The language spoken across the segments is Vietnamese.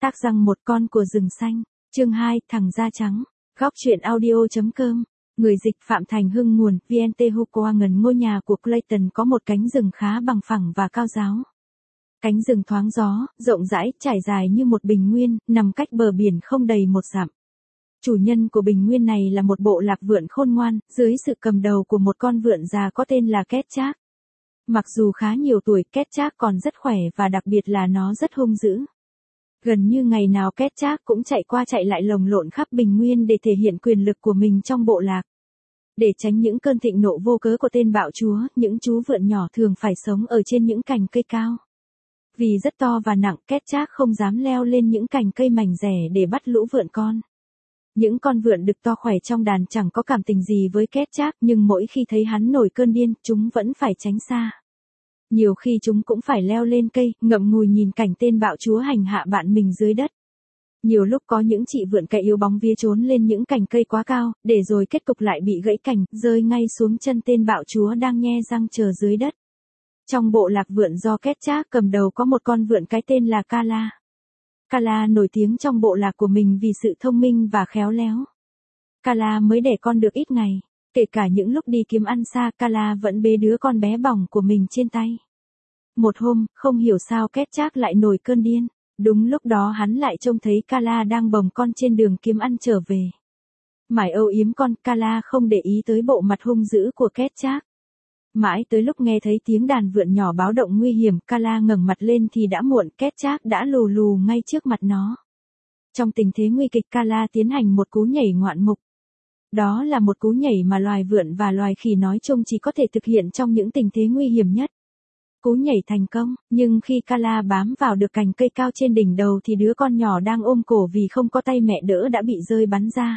Tác răng một con của rừng xanh. Chương 2, thằng da trắng. Góc truyện audio.com. Người dịch Phạm Thành Hưng. Nguồn VNTHuquan. Ngôi nhà của Clayton có một cánh rừng khá bằng phẳng và cao ráo. Cánh rừng thoáng gió, rộng rãi, trải dài như một bình nguyên, nằm cách bờ biển không đầy một dặm. Chủ nhân của bình nguyên này là một bộ lạc vượn khôn ngoan, dưới sự cầm đầu của một con vượn già có tên là Ketchak. Mặc dù khá nhiều tuổi, Ketchak còn rất khỏe và đặc biệt là nó rất hung dữ. Gần như ngày nào Ketchak cũng chạy qua chạy lại lồng lộn khắp bình nguyên để thể hiện quyền lực của mình trong bộ lạc. Để tránh những cơn thịnh nộ vô cớ của tên bạo chúa, những chú vượn nhỏ thường phải sống ở trên những cành cây cao. Vì rất to và nặng, Ketchak không dám leo lên những cành cây mảnh rẻ để bắt lũ vượn con. Những con vượn đực to khỏe trong đàn chẳng có cảm tình gì với Ketchak, nhưng mỗi khi thấy hắn nổi cơn điên, chúng vẫn phải tránh xa. Nhiều khi chúng cũng phải leo lên cây, ngậm ngùi nhìn cảnh tên bạo chúa hành hạ bạn mình dưới đất. Nhiều lúc có những chị vượn cày yếu bóng vía trốn lên những cành cây quá cao, để rồi kết cục lại bị gãy cành, rơi ngay xuống chân tên bạo chúa đang nhe răng chờ dưới đất. Trong bộ lạc vượn do Ketchak cầm đầu có một con vượn cái tên là Kala. Kala nổi tiếng trong bộ lạc của mình vì sự thông minh và khéo léo. Kala mới đẻ con được ít ngày. Kể cả những lúc đi kiếm ăn xa, Kala vẫn bế đứa con bé bỏng của mình trên tay. Một hôm, không hiểu sao Ketchak lại nổi cơn điên. Đúng lúc đó hắn lại trông thấy Kala đang bồng con trên đường kiếm ăn trở về. Mải âu yếm con, Kala không để ý tới bộ mặt hung dữ của Ketchak. Mãi tới lúc nghe thấy tiếng đàn vượn nhỏ báo động nguy hiểm, Kala ngẩng mặt lên thì đã muộn, Ketchak đã lù lù ngay trước mặt nó. Trong tình thế nguy kịch, Kala tiến hành một cú nhảy ngoạn mục. Đó là một cú nhảy mà loài vượn và loài khỉ nói chung chỉ có thể thực hiện trong những tình thế nguy hiểm nhất. Cú nhảy thành công, nhưng khi Kala bám vào được cành cây cao trên đỉnh đầu thì đứa con nhỏ đang ôm cổ vì không có tay mẹ đỡ đã bị rơi bắn ra.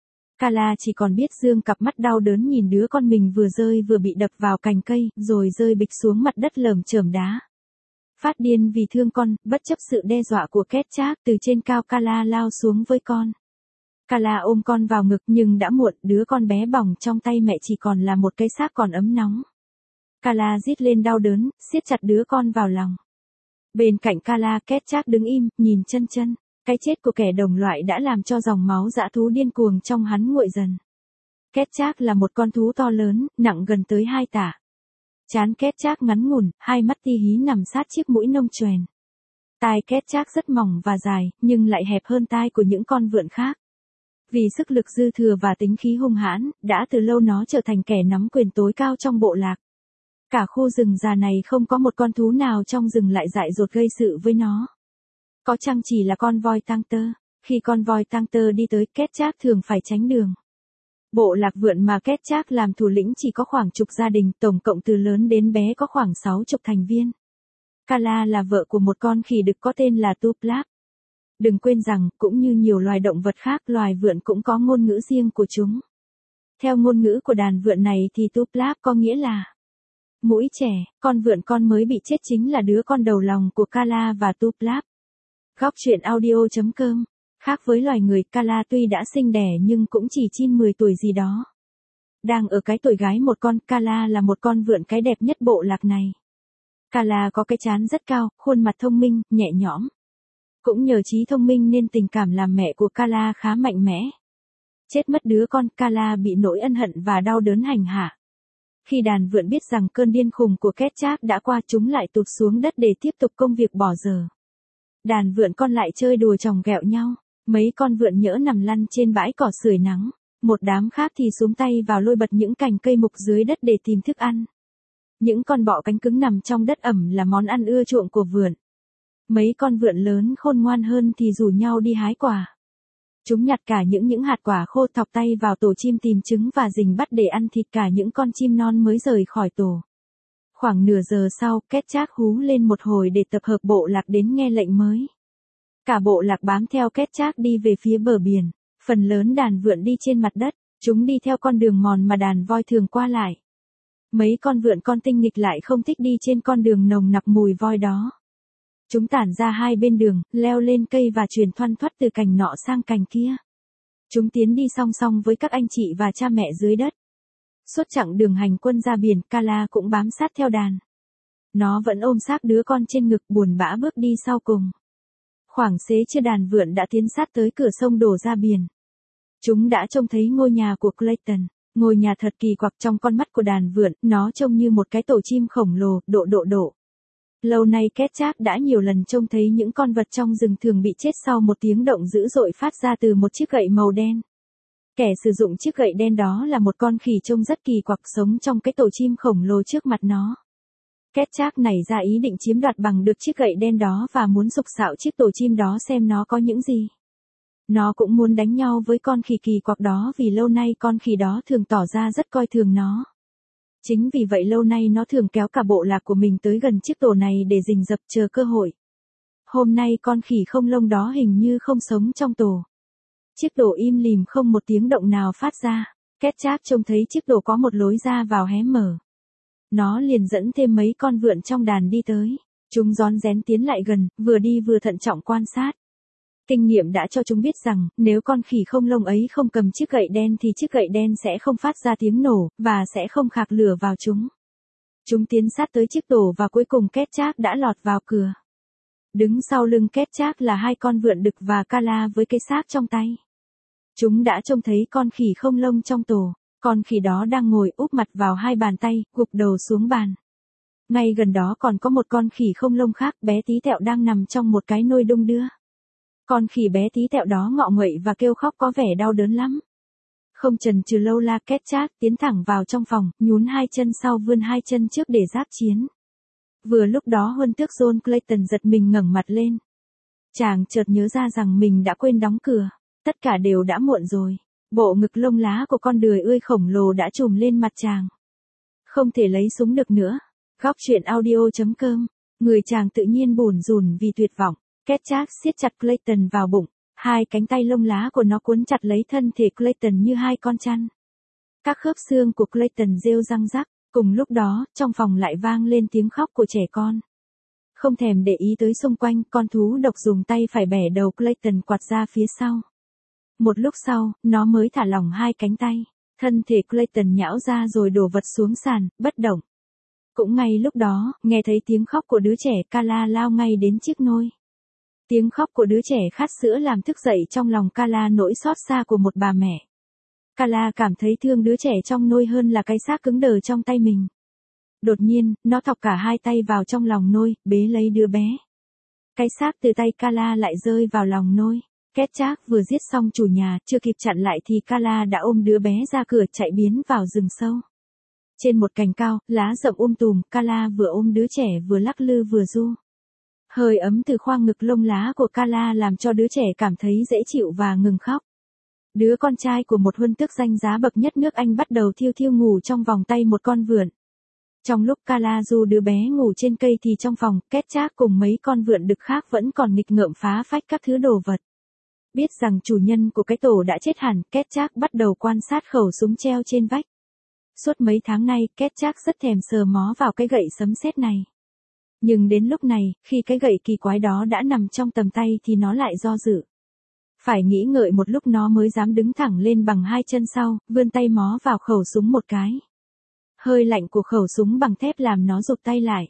Kala chỉ còn biết dương cặp mắt đau đớn nhìn đứa con mình vừa rơi vừa bị đập vào cành cây, rồi rơi bịch xuống mặt đất lởm chởm đá. Phát điên vì thương con, bất chấp sự đe dọa của Ketchak, từ trên cao Kala lao xuống với con. Kala ôm con vào ngực nhưng đã muộn, đứa con bé bỏng trong tay mẹ chỉ còn là một cái xác còn ấm nóng. Kala rít lên đau đớn, siết chặt đứa con vào lòng. Bên cạnh Kala, Ketchak đứng im, nhìn chân. Cái chết của kẻ đồng loại đã làm cho dòng máu dã thú điên cuồng trong hắn nguội dần. Ketchak là một con thú to lớn, nặng gần tới 2 tạ. Trán Ketchak ngắn ngủn, hai mắt ti hí nằm sát chiếc mũi nông choèn. Tai Ketchak rất mỏng và dài, nhưng lại hẹp hơn tai của những con vượn khác. Vì sức lực dư thừa và tính khí hung hãn, đã từ lâu nó trở thành kẻ nắm quyền tối cao trong bộ lạc. Cả khu rừng già này không có một con thú nào trong rừng lại dại dột gây sự với nó. Có chăng chỉ là con voi tang tơ. Khi con voi tang tơ đi tới, Ketchak thường phải tránh đường. Bộ lạc vượn mà Ketchak làm thủ lĩnh chỉ có khoảng chục gia đình, tổng cộng từ lớn đến bé có khoảng 60 thành viên. Kala là vợ của một con khỉ đực có tên là Tuplap. Đừng quên rằng, cũng như nhiều loài động vật khác, loài vượn cũng có ngôn ngữ riêng của chúng. Theo ngôn ngữ của đàn vượn này thì Tuplap có nghĩa là mũi trẻ. Con vượn con mới bị chết chính là đứa con đầu lòng của Kala và Tuplap. Góc truyện audio.com. Khác với loài người, Kala tuy đã sinh đẻ nhưng cũng chỉ chin 10 tuổi gì đó. Đang ở cái tuổi gái một con, Kala là một con vượn cái đẹp nhất bộ lạc này. Kala có cái trán rất cao, khuôn mặt thông minh, nhẹ nhõm. Cũng nhờ trí thông minh nên tình cảm làm mẹ của Kala khá mạnh mẽ. Chết mất đứa con, Kala bị nỗi ân hận và đau đớn hành hạ. Khi đàn vượn biết rằng cơn điên khùng của Ketchak đã qua, chúng lại tụt xuống đất để tiếp tục công việc bỏ giờ. Đàn vượn con lại chơi đùa chòng ghẹo nhau. Mấy con vượn nhỡ nằm lăn trên bãi cỏ sưởi nắng. Một đám khác thì xúm tay vào lôi bật những cành cây mục dưới đất để tìm thức ăn. Những con bọ cánh cứng nằm trong đất ẩm là món ăn ưa chuộng của vượn. Mấy con vượn lớn khôn ngoan hơn thì rủ nhau đi hái quả. Chúng nhặt cả những hạt quả khô, thọc tay vào tổ chim tìm trứng và rình bắt để ăn thịt cả những con chim non mới rời khỏi tổ. Khoảng nửa giờ sau, Ketchak hú lên một hồi để tập hợp bộ lạc đến nghe lệnh mới. Cả bộ lạc bám theo Ketchak đi về phía bờ biển. Phần lớn đàn vượn đi trên mặt đất, chúng đi theo con đường mòn mà đàn voi thường qua lại. Mấy con vượn con tinh nghịch lại không thích đi trên con đường nồng nặc mùi voi đó. Chúng tản ra hai bên đường, leo lên cây và truyền thoăn thoắt từ cành nọ sang cành kia. Chúng tiến đi song song với các anh chị và cha mẹ dưới đất. Suốt chặng đường hành quân ra biển, Kala cũng bám sát theo đàn. Nó vẫn ôm xác đứa con trên ngực, buồn bã bước đi sau cùng. Khoảng xế trưa đàn vượn đã tiến sát tới cửa sông đổ ra biển. Chúng đã trông thấy ngôi nhà của Clayton. Ngôi nhà thật kỳ quặc trong con mắt của đàn vượn, nó trông như một cái tổ chim khổng lồ, độ. Lâu nay Ketchup đã nhiều lần trông thấy những con vật trong rừng thường bị chết sau một tiếng động dữ dội phát ra từ một chiếc gậy màu đen. Kẻ sử dụng chiếc gậy đen đó là một con khỉ trông rất kỳ quặc sống trong cái tổ chim khổng lồ trước mặt nó. Ketchup nảy ra ý định chiếm đoạt bằng được chiếc gậy đen đó và muốn sục sạo chiếc tổ chim đó xem nó có những gì. Nó cũng muốn đánh nhau với con khỉ kỳ quặc đó vì lâu nay con khỉ đó thường tỏ ra rất coi thường nó. Chính vì vậy lâu nay nó thường kéo cả bộ lạc của mình tới gần chiếc tổ này để rình rập chờ cơ hội. Hôm nay con khỉ không lông đó hình như không sống trong tổ. Chiếc tổ im lìm không một tiếng động nào phát ra. Ketchup trông thấy chiếc tổ có một lối ra vào hé mở. Nó liền dẫn thêm mấy con vượn trong đàn đi tới. Chúng rón rén tiến lại gần, vừa đi vừa thận trọng quan sát. Kinh nghiệm đã cho chúng biết rằng, nếu con khỉ không lông ấy không cầm chiếc gậy đen thì chiếc gậy đen sẽ không phát ra tiếng nổ, và sẽ không khạc lửa vào chúng. Chúng tiến sát tới chiếc tổ và cuối cùng Ketchup đã lọt vào cửa. Đứng sau lưng Ketchup là hai con vượn đực và Kala với cái xác trong tay. Chúng đã trông thấy con khỉ không lông trong tổ. Con khỉ đó đang ngồi úp mặt vào hai bàn tay, gục đầu xuống bàn. Ngay gần đó còn có một con khỉ không lông khác bé tí tẹo đang nằm trong một cái nôi đung đưa. Con khỉ bé tí tẹo đó ngọ nguậy và kêu khóc có vẻ đau đớn lắm. Không chần chừ lâu la Ketchup tiến thẳng vào trong phòng, nhún hai chân sau vươn hai chân trước để giáp chiến. Vừa lúc đó huân tước John Clayton giật mình ngẩng mặt lên. Chàng chợt nhớ ra rằng mình đã quên đóng cửa. Tất cả đều đã muộn rồi. Bộ ngực lông lá của con đười ươi khổng lồ đã trùm lên mặt chàng. Không thể lấy súng được nữa. Góc truyện audio.com. Người chàng tự nhiên bủn rủn vì tuyệt vọng. Ketchup siết chặt Clayton vào bụng. Hai cánh tay lông lá của nó cuốn chặt lấy thân thể Clayton như hai con chăn. Các khớp xương của Clayton rêu răng rắc. Cùng lúc đó, trong phòng lại vang lên tiếng khóc của trẻ con. Không thèm để ý tới xung quanh, con thú độc dùng tay phải bẻ đầu Clayton quạt ra phía sau. Một lúc sau, nó mới thả lỏng hai cánh tay. Thân thể Clayton nhão ra rồi đổ vật xuống sàn, bất động. Cũng ngay lúc đó, nghe thấy tiếng khóc của đứa trẻ, Kala lao ngay đến chiếc nôi. Tiếng khóc của đứa trẻ khát sữa làm thức dậy trong lòng Kala nỗi xót xa của một bà mẹ. Kala cảm thấy thương đứa trẻ trong nôi hơn là cái xác cứng đờ trong tay mình. Đột nhiên, nó thọc cả hai tay vào trong lòng nôi, bế lấy đứa bé. Cái xác từ tay Kala lại rơi vào lòng nôi. Ketchup vừa giết xong chủ nhà, chưa kịp chặn lại thì Kala đã ôm đứa bé ra cửa chạy biến vào rừng sâu. Trên một cành cao, lá rậm tùm, Kala vừa ôm đứa trẻ vừa lắc lư vừa ru. Hơi ấm từ khoang ngực lông lá của Kala làm cho đứa trẻ cảm thấy dễ chịu và ngừng khóc. Đứa con trai của một huân tước danh giá bậc nhất nước Anh bắt đầu thiêu thiêu ngủ trong vòng tay một con vượn. Trong lúc Kala ru đứa bé ngủ trên cây thì trong phòng, Ketchup cùng mấy con vượn đực khác vẫn còn nghịch ngợm phá phách các thứ đồ vật. Biết rằng chủ nhân của cái tổ đã chết hẳn, Ketchup bắt đầu quan sát khẩu súng treo trên vách. Suốt mấy tháng nay, Ketchup rất thèm sờ mó vào cái gậy sấm sét này. Nhưng đến lúc này, khi cái gậy kỳ quái đó đã nằm trong tầm tay thì nó lại do dự. Phải nghĩ ngợi một lúc nó mới dám đứng thẳng lên bằng hai chân sau, vươn tay mó vào khẩu súng một cái. Hơi lạnh của khẩu súng bằng thép làm nó rụt tay lại.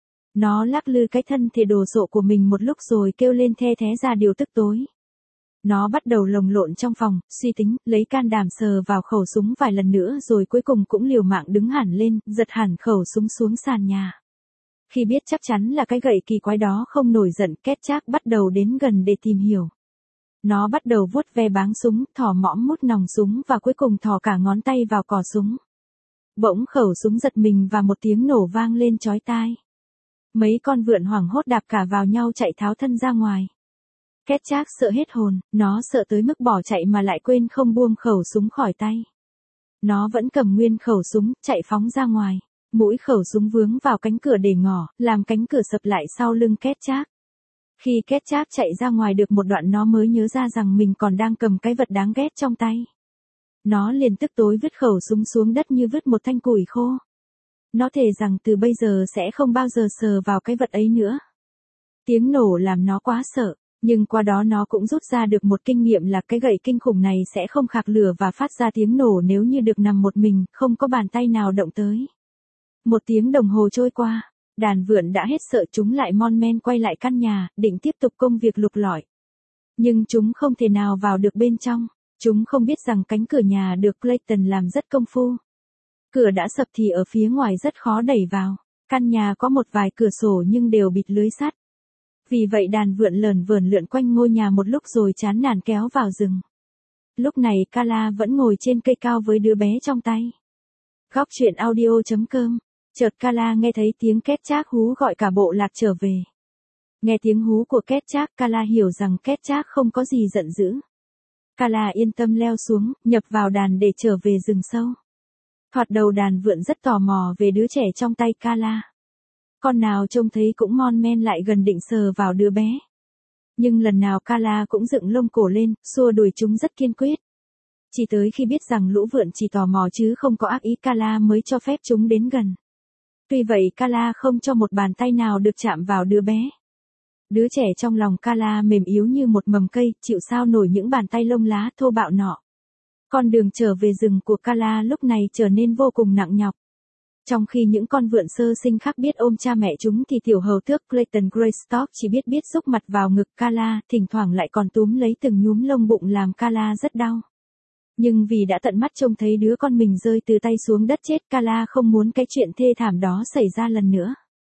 Nó lắc lư cái thân thể đồ sộ của mình một lúc rồi kêu lên the thé ra điều tức tối. Nó bắt đầu lồng lộn trong phòng, suy tính, lấy can đảm sờ vào khẩu súng vài lần nữa rồi cuối cùng cũng liều mạng đứng hẳn lên, giật hẳn khẩu súng xuống sàn nhà. Khi biết chắc chắn là cái gậy kỳ quái đó không nổi giận, Ketchup bắt đầu đến gần để tìm hiểu. Nó bắt đầu vuốt ve báng súng, thò mõm mút nòng súng và cuối cùng thò cả ngón tay vào cò súng. Bỗng khẩu súng giật mình và một tiếng nổ vang lên chói tai. Mấy con vượn hoảng hốt đạp cả vào nhau chạy tháo thân ra ngoài. Ketchup sợ hết hồn, nó sợ tới mức bỏ chạy mà lại quên không buông khẩu súng khỏi tay. Nó vẫn cầm nguyên khẩu súng, chạy phóng ra ngoài. Mũi khẩu súng vướng vào cánh cửa để ngỏ, làm cánh cửa sập lại sau lưng Ketchup. Khi Ketchup chạy ra ngoài được một đoạn nó mới nhớ ra rằng mình còn đang cầm cái vật đáng ghét trong tay. Nó liền tức tối vứt khẩu súng xuống đất như vứt một thanh củi khô. Nó thề rằng từ bây giờ sẽ không bao giờ sờ vào cái vật ấy nữa. Tiếng nổ làm nó quá sợ, nhưng qua đó nó cũng rút ra được một kinh nghiệm là cái gậy kinh khủng này sẽ không khạc lửa và phát ra tiếng nổ nếu như được nằm một mình, không có bàn tay nào động tới. Một tiếng đồng hồ trôi qua, Đàn vượn đã hết sợ chúng lại mon men quay lại căn nhà, định tiếp tục công việc lục lọi. Nhưng chúng không thể nào vào được bên trong. Chúng không biết rằng cánh cửa nhà được Clayton làm rất công phu. Cửa đã sập thì ở phía ngoài rất khó đẩy vào. Căn nhà có một vài cửa sổ nhưng đều bịt lưới sắt. Vì vậy đàn vượn lởn vởn lượn quanh ngôi nhà một lúc rồi chán nản kéo vào rừng. Lúc này Carla vẫn ngồi trên cây cao với đứa bé trong tay. Góc truyện audio.com. Chợt Carla nghe thấy tiếng két chác hú gọi cả bộ lạc trở về. Nghe tiếng hú của két chác, Carla hiểu rằng két chác không có gì giận dữ. Carla yên tâm leo xuống, nhập vào đàn để trở về rừng sâu. Thoạt đầu đàn vượn rất tò mò về đứa trẻ trong tay Carla. Con nào trông thấy cũng mon men lại gần định sờ vào đứa bé. Nhưng lần nào Carla cũng dựng lông cổ lên, xua đuổi chúng rất kiên quyết. Chỉ tới khi biết rằng lũ vượn chỉ tò mò chứ không có ác ý, Carla mới cho phép chúng đến gần. Tuy vậy Carla không cho một bàn tay nào được chạm vào đứa bé. Đứa trẻ trong lòng Carla mềm yếu như một mầm cây, chịu sao nổi những bàn tay lông lá thô bạo nọ. Con đường trở về rừng của Carla lúc này trở nên vô cùng nặng nhọc. Trong khi những con vượn sơ sinh khác biết ôm cha mẹ chúng thì tiểu hầu tước Clayton Greystock chỉ biết xúc mặt vào ngực Carla, thỉnh thoảng lại còn túm lấy từng nhúm lông bụng làm Carla rất đau. Nhưng vì đã tận mắt trông thấy đứa con mình rơi từ tay xuống đất chết, Carla không muốn cái chuyện thê thảm đó xảy ra lần nữa.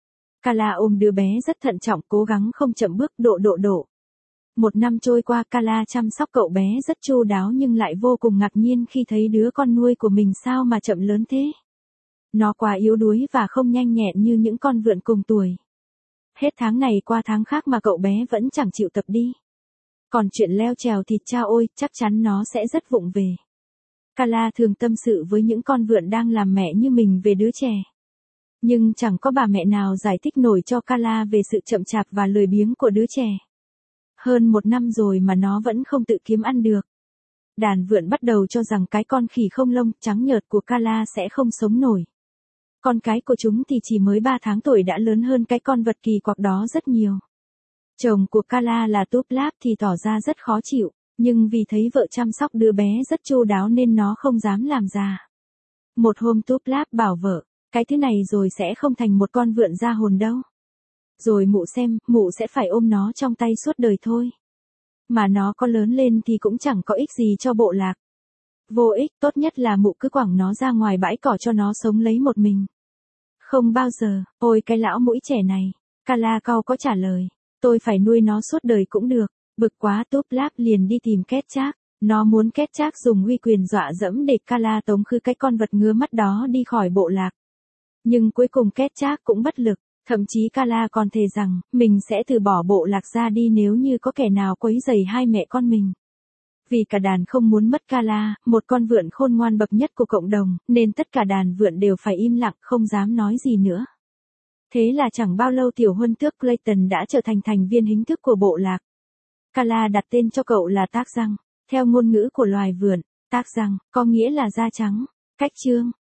Carla ôm đứa bé rất thận trọng, cố gắng không chậm bước độ. Một năm trôi qua, Carla chăm sóc cậu bé rất chu đáo nhưng lại vô cùng ngạc nhiên khi thấy đứa con nuôi của mình sao mà chậm lớn thế. Nó quá yếu đuối và không nhanh nhẹn như những con vượn cùng tuổi. Hết tháng này qua tháng khác mà cậu bé vẫn chẳng chịu tập đi. Còn chuyện leo trèo thì cha ôi, chắc chắn nó sẽ rất vụng về. Carla thường tâm sự với những con vượn đang làm mẹ như mình về đứa trẻ. Nhưng chẳng có bà mẹ nào giải thích nổi cho Carla về sự chậm chạp và lười biếng của đứa trẻ. Hơn một năm rồi mà nó vẫn không tự kiếm ăn được. Đàn vượn bắt đầu cho rằng cái con khỉ không lông trắng nhợt của Carla sẽ không sống nổi. Con cái của chúng thì chỉ mới 3 tháng tuổi đã lớn hơn cái con vật kỳ quặc đó rất nhiều. Chồng của Carla là Tuplap thì tỏ ra rất khó chịu, nhưng vì thấy vợ chăm sóc đứa bé rất chu đáo nên nó không dám làm già. Một hôm Tuplap bảo vợ, cái thứ này rồi sẽ không thành một con vượn ra hồn đâu. Rồi mụ xem, mụ sẽ phải ôm nó trong tay suốt đời thôi. Mà nó có lớn lên thì cũng chẳng có ích gì cho bộ lạc. Vô ích, tốt nhất là mụ cứ quẳng nó ra ngoài bãi cỏ cho nó sống lấy một mình. Không bao giờ, ôi cái lão mũi trẻ này, Carla cau có trả lời. Tôi phải nuôi nó suốt đời cũng được. Bực quá, Tuplap liền đi tìm két chác. Nó muốn két chác dùng uy quyền dọa dẫm để Carla tống khứ cái con vật ngứa mắt đó đi khỏi bộ lạc. Nhưng cuối cùng két chác cũng bất lực. Thậm chí Carla còn thề rằng, mình sẽ từ bỏ bộ lạc ra đi nếu như có kẻ nào quấy rầy hai mẹ con mình. Vì cả đàn không muốn mất Carla, một con vượn khôn ngoan bậc nhất của cộng đồng, nên tất cả đàn vượn đều phải im lặng, không dám nói gì nữa. Thế là chẳng bao lâu tiểu huân tước Clayton đã trở thành thành viên chính thức của bộ lạc. Carla đặt tên cho cậu là Tác Răng. Theo ngôn ngữ của loài vượn, Tác Răng có nghĩa là da trắng. Cách chương